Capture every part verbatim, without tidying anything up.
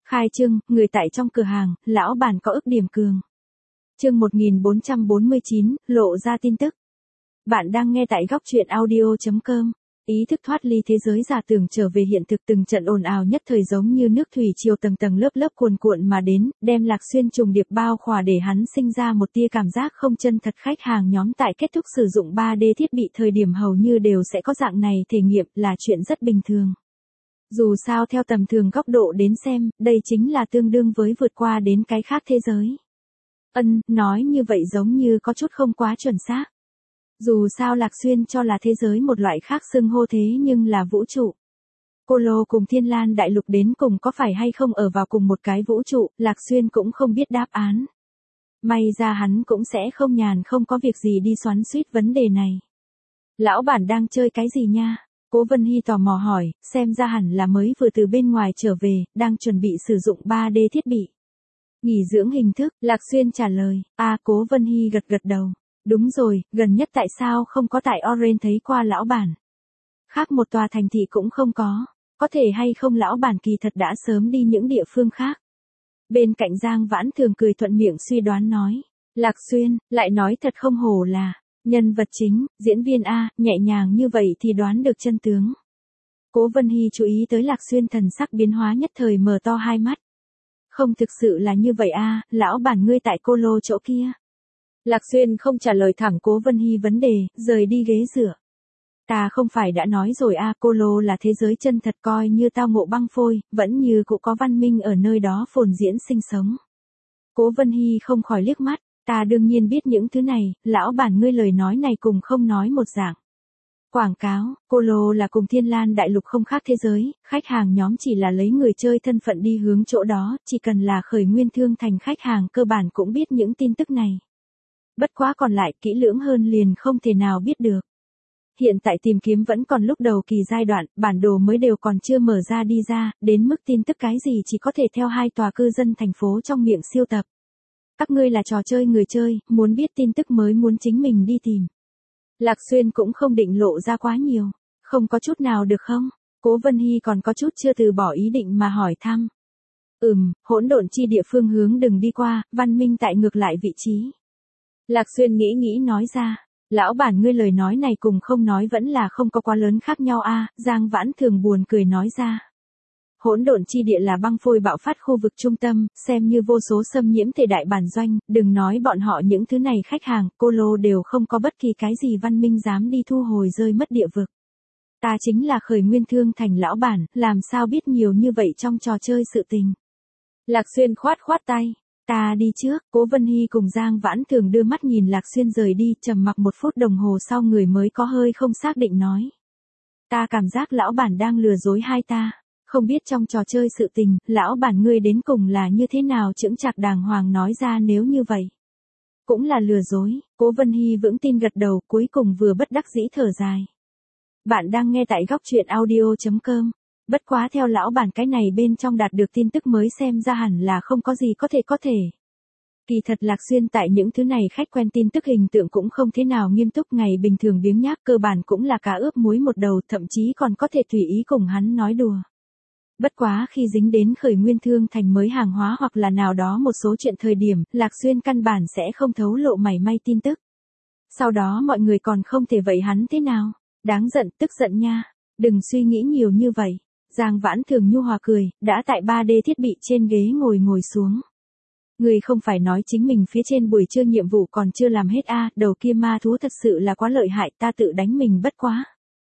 Khai trương, người tại trong cửa hàng, lão bản có ức điểm cường. Chương một nghìn bốn trăm bốn mươi chín, lộ ra tin tức. Bạn đang nghe tại góc truyện audio chấm com. Ý thức thoát ly thế giới giả tưởng trở về hiện thực, từng trận ồn ào nhất thời giống như nước thủy triều tầng tầng lớp lớp cuồn cuộn mà đến, đem Lạc Xuyên trùng điệp bao khỏa để hắn sinh ra một tia cảm giác không chân thật. Khách hàng nhóm tại kết thúc sử dụng ba D thiết bị thời điểm hầu như đều sẽ có dạng này thể nghiệm, là chuyện rất bình thường. Dù sao theo tầm thường góc độ đến xem, đây chính là tương đương với vượt qua đến cái khác thế giới. Ân, nói như vậy giống như có chút không quá chuẩn xác. Dù sao Lạc Xuyên cho là thế giới một loại khác xưng hô, thế nhưng là vũ trụ. Cô Lô cùng Thiên Lan Đại Lục đến cùng có phải hay không ở vào cùng một cái vũ trụ, Lạc Xuyên cũng không biết đáp án. May ra hắn cũng sẽ không nhàn không có việc gì đi xoắn xuýt vấn đề này. Lão bản đang chơi cái gì nha? Cố Vân Hy tò mò hỏi, xem ra hẳn là mới vừa từ bên ngoài trở về, đang chuẩn bị sử dụng ba D thiết bị. Nghỉ dưỡng hình thức, Lạc Xuyên trả lời, à Cố Vân Hy gật gật đầu. Đúng rồi, gần nhất tại sao không có tại Orange thấy qua lão bản? Khác một tòa thành thị cũng không có, có thể hay không lão bản kỳ thật đã sớm đi những địa phương khác. Bên cạnh Giang Vãn Thường cười thuận miệng suy đoán nói, Lạc Xuyên, lại nói thật không hổ là nhân vật chính, diễn viên A, nhẹ nhàng như vậy thì đoán được chân tướng. Cố Vân Hy chú ý tới Lạc Xuyên thần sắc biến hóa nhất thời mở to hai mắt. Không thực sự là như vậy a, lão bản ngươi tại Cô Lô chỗ kia. Lạc Xuyên không trả lời thẳng Cố Vân Hy vấn đề, rời đi ghế dựa. Ta không phải đã nói rồi a, Cô Lô là thế giới chân thật, coi như tao ngộ băng phôi, vẫn như cũng có văn minh ở nơi đó phồn diễn sinh sống. Cố Vân Hy không khỏi liếc mắt, ta đương nhiên biết những thứ này, lão bản ngươi lời nói này cùng không nói một dạng. Quảng cáo, Cô Lô là cùng Thiên Lan Đại Lục không khác thế giới, khách hàng nhóm chỉ là lấy người chơi thân phận đi hướng chỗ đó, chỉ cần là khởi nguyên thương thành khách hàng cơ bản cũng biết những tin tức này. Bất quá còn lại kỹ lưỡng hơn liền không thể nào biết được. Hiện tại tìm kiếm vẫn còn lúc đầu kỳ giai đoạn, bản đồ mới đều còn chưa mở ra đi ra, đến mức tin tức cái gì chỉ có thể theo hai tòa cư dân thành phố trong miệng siêu tập. Các ngươi là trò chơi người chơi, muốn biết tin tức mới muốn chính mình đi tìm. Lạc Xuyên cũng không định lộ ra quá nhiều, không có chút nào được không? Cố Vân Hy còn có chút chưa từ bỏ ý định mà hỏi thăm. Ừm, hỗn độn chi địa phương hướng đừng đi qua, văn minh tại ngược lại vị trí. Lạc Xuyên nghĩ nghĩ nói ra, lão bản ngươi lời nói này cùng không nói vẫn là không có quá lớn khác nhau a, Giang Vãn Thường buồn cười nói ra. Hỗn độn chi địa là băng phôi bạo phát khu vực trung tâm, xem như vô số xâm nhiễm thể đại bản doanh, đừng nói bọn họ những thứ này khách hàng, Cô Lô đều không có bất kỳ cái gì văn minh dám đi thu hồi rơi mất địa vực. Ta chính là khởi nguyên thương thành lão bản, làm sao biết nhiều như vậy trong trò chơi sự tình. Lạc Xuyên khoát khoát tay, ta đi trước. Cố Vân Hy cùng Giang Vãn Thường đưa mắt nhìn Lạc Xuyên rời đi, trầm mặc một phút đồng hồ sau người mới có hơi không xác định nói. Ta cảm giác lão bản đang lừa dối hai ta. Không biết trong trò chơi sự tình, lão bản ngươi đến cùng là như thế nào chững chạc đàng hoàng nói ra, nếu như vậy. Cũng là lừa dối, Cố Vân Hy vững tin gật đầu, cuối cùng vừa bất đắc dĩ thở dài. Bạn đang nghe tại góc truyện audio chấm com. Bất quá theo lão bản cái này bên trong đạt được tin tức mới xem ra hẳn là không có gì có thể có thể. Kỳ thật Lạc Xuyên tại những thứ này khách quen tin tức hình tượng cũng không thế nào nghiêm túc, ngày bình thường biếng nhác, cơ bản cũng là cá ướp muối một đầu, thậm chí còn có thể tùy ý cùng hắn nói đùa. Bất quá khi dính đến khởi nguyên thương thành mới hàng hóa hoặc là nào đó một số chuyện thời điểm, Lạc Xuyên căn bản sẽ không thấu lộ mảy may tin tức. Sau đó mọi người còn không thể vậy hắn thế nào? Đáng giận, tức giận nha. Đừng suy nghĩ nhiều như vậy. Giang Vãn Thường nhu hòa cười, đã tại ba D thiết bị trên ghế ngồi ngồi xuống. Người không phải nói chính mình phía trên buổi trưa nhiệm vụ còn chưa làm hết a, à, đầu kia ma thú thật sự là quá lợi hại, ta tự đánh mình bất quá.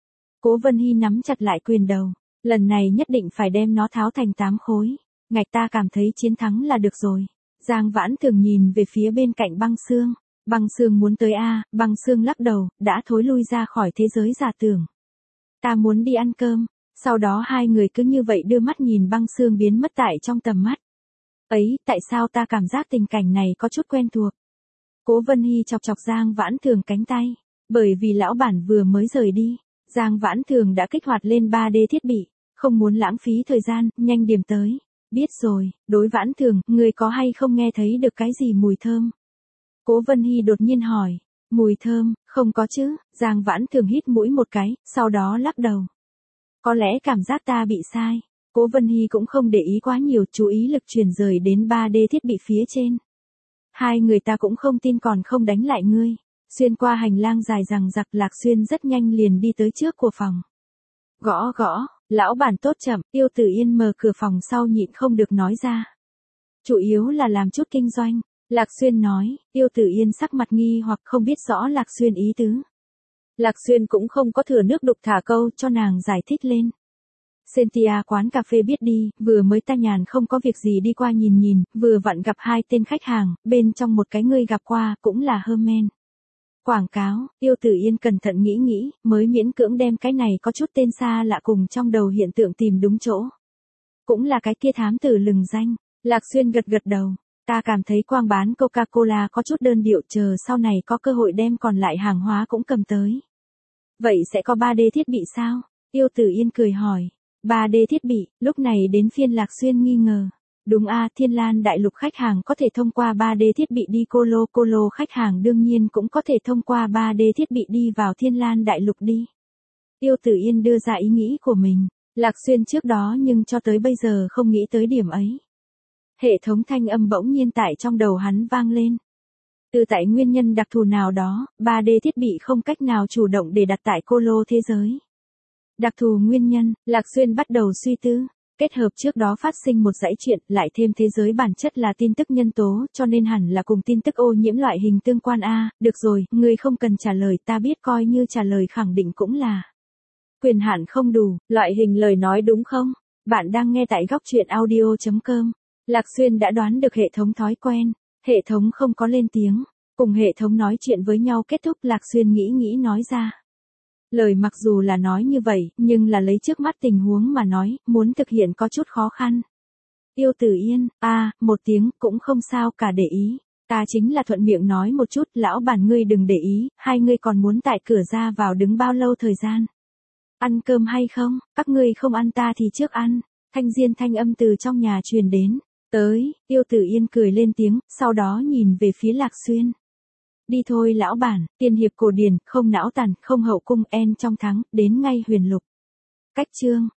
Cố Vân Hy nắm chặt lại quyền đầu. Lần này nhất định phải đem nó tháo thành tám khối. Ngạch ta cảm thấy chiến thắng là được rồi. Giang Vãn Thường nhìn về phía bên cạnh Băng Xương. Băng Xương muốn tới a, à, Băng Xương lắc đầu, đã thối lui ra khỏi thế giới giả tưởng. Ta muốn đi ăn cơm. Sau đó hai người cứ như vậy đưa mắt nhìn Băng Xương biến mất tại trong tầm mắt. Ấy, tại sao ta cảm giác tình cảnh này có chút quen thuộc. Cố Vân Hy chọc chọc Giang Vãn Thường cánh tay. Bởi vì lão bản vừa mới rời đi. Giang Vãn Thường đã kích hoạt lên ba D thiết bị. Không muốn lãng phí thời gian, nhanh điểm tới. Biết rồi, đối Vãn Thường, người có hay không nghe thấy được cái gì mùi thơm? Cố Vân Hy đột nhiên hỏi. Mùi thơm, không có chứ. Giang Vãn Thường hít mũi một cái, sau đó lắc đầu. Có lẽ cảm giác ta bị sai. Cố Vân Hy cũng không để ý quá nhiều, chú ý lực chuyển rời đến ba D thiết bị phía trên. Hai người ta cũng không tin còn không đánh lại ngươi. Xuyên qua hành lang dài dằng dặc, Lạc Xuyên rất nhanh liền đi tới trước của phòng. Gõ gõ, lão bản tốt chậm, Tiêu Tử Yên mở cửa phòng sau nhịn không được nói ra. Chủ yếu là làm chút kinh doanh, Lạc Xuyên nói. Tiêu Tử Yên sắc mặt nghi hoặc không biết rõ Lạc Xuyên ý tứ. Lạc Xuyên cũng không có thừa nước đục thả câu cho nàng giải thích lên. Cynthia quán cà phê biết đi, vừa mới ta nhàn không có việc gì đi qua nhìn nhìn, vừa vặn gặp hai tên khách hàng, bên trong một cái ngươi gặp qua cũng là Herman. Quảng cáo, Tiêu Tử Yên cẩn thận nghĩ nghĩ, mới miễn cưỡng đem cái này có chút tên xa lạ cùng trong đầu hiện tượng tìm đúng chỗ. Cũng là cái kia thám tử lừng danh. Lạc Xuyên gật gật đầu. Ta cảm thấy quang bán Coca-Cola có chút đơn điệu, chờ sau này có cơ hội đem còn lại hàng hóa cũng cầm tới. Vậy sẽ có ba D thiết bị sao? Tiêu Tử Yên cười hỏi. ba D thiết bị, lúc này đến phiên Lạc Xuyên nghi ngờ. Đúng a, Thiên Lan đại lục khách hàng có thể thông qua ba D thiết bị đi Colo, Colo khách hàng đương nhiên cũng có thể thông qua ba D thiết bị đi vào Thiên Lan đại lục đi. Tiêu Tử Yên đưa ra ý nghĩ của mình. Lạc Xuyên trước đó nhưng cho tới bây giờ không nghĩ tới điểm ấy. Hệ thống thanh âm bỗng nhiên tại trong đầu hắn vang lên. Từ tại nguyên nhân đặc thù nào đó, ba D thiết bị không cách nào chủ động để đặt tại Colo thế giới. Đặc thù nguyên nhân, Lạc Xuyên bắt đầu suy tư. Kết hợp trước đó phát sinh một dãy chuyện, lại thêm thế giới bản chất là tin tức nhân tố, cho nên hẳn là cùng tin tức ô nhiễm loại hình tương quan a. Được rồi, ngươi không cần trả lời, ta biết, coi như trả lời khẳng định cũng là quyền hạn không đủ, loại hình lời nói đúng không? Bạn đang nghe tại góc truyện audio chấm com. Lạc Xuyên đã đoán được hệ thống thói quen, hệ thống không có lên tiếng, cùng hệ thống nói chuyện với nhau kết thúc. Lạc Xuyên nghĩ nghĩ nói ra. Lời mặc dù là nói như vậy, nhưng là lấy trước mắt tình huống mà nói, muốn thực hiện có chút khó khăn. Tiêu Tử Yên, a, à, một tiếng, cũng không sao cả, để ý. Ta chính là thuận miệng nói một chút, lão bản ngươi đừng để ý, hai ngươi còn muốn tại cửa ra vào đứng bao lâu thời gian? Ăn cơm hay không? Các ngươi không ăn ta thì trước ăn. Thanh diên thanh âm từ trong nhà truyền đến. Tới, Tiêu Tử Yên cười lên tiếng, sau đó nhìn về phía Lạc Xuyên. Đi thôi lão bản, tiên hiệp cổ điển, không não tàn, không hậu cung, en trong thắng, đến ngay huyền lục. Cách chương.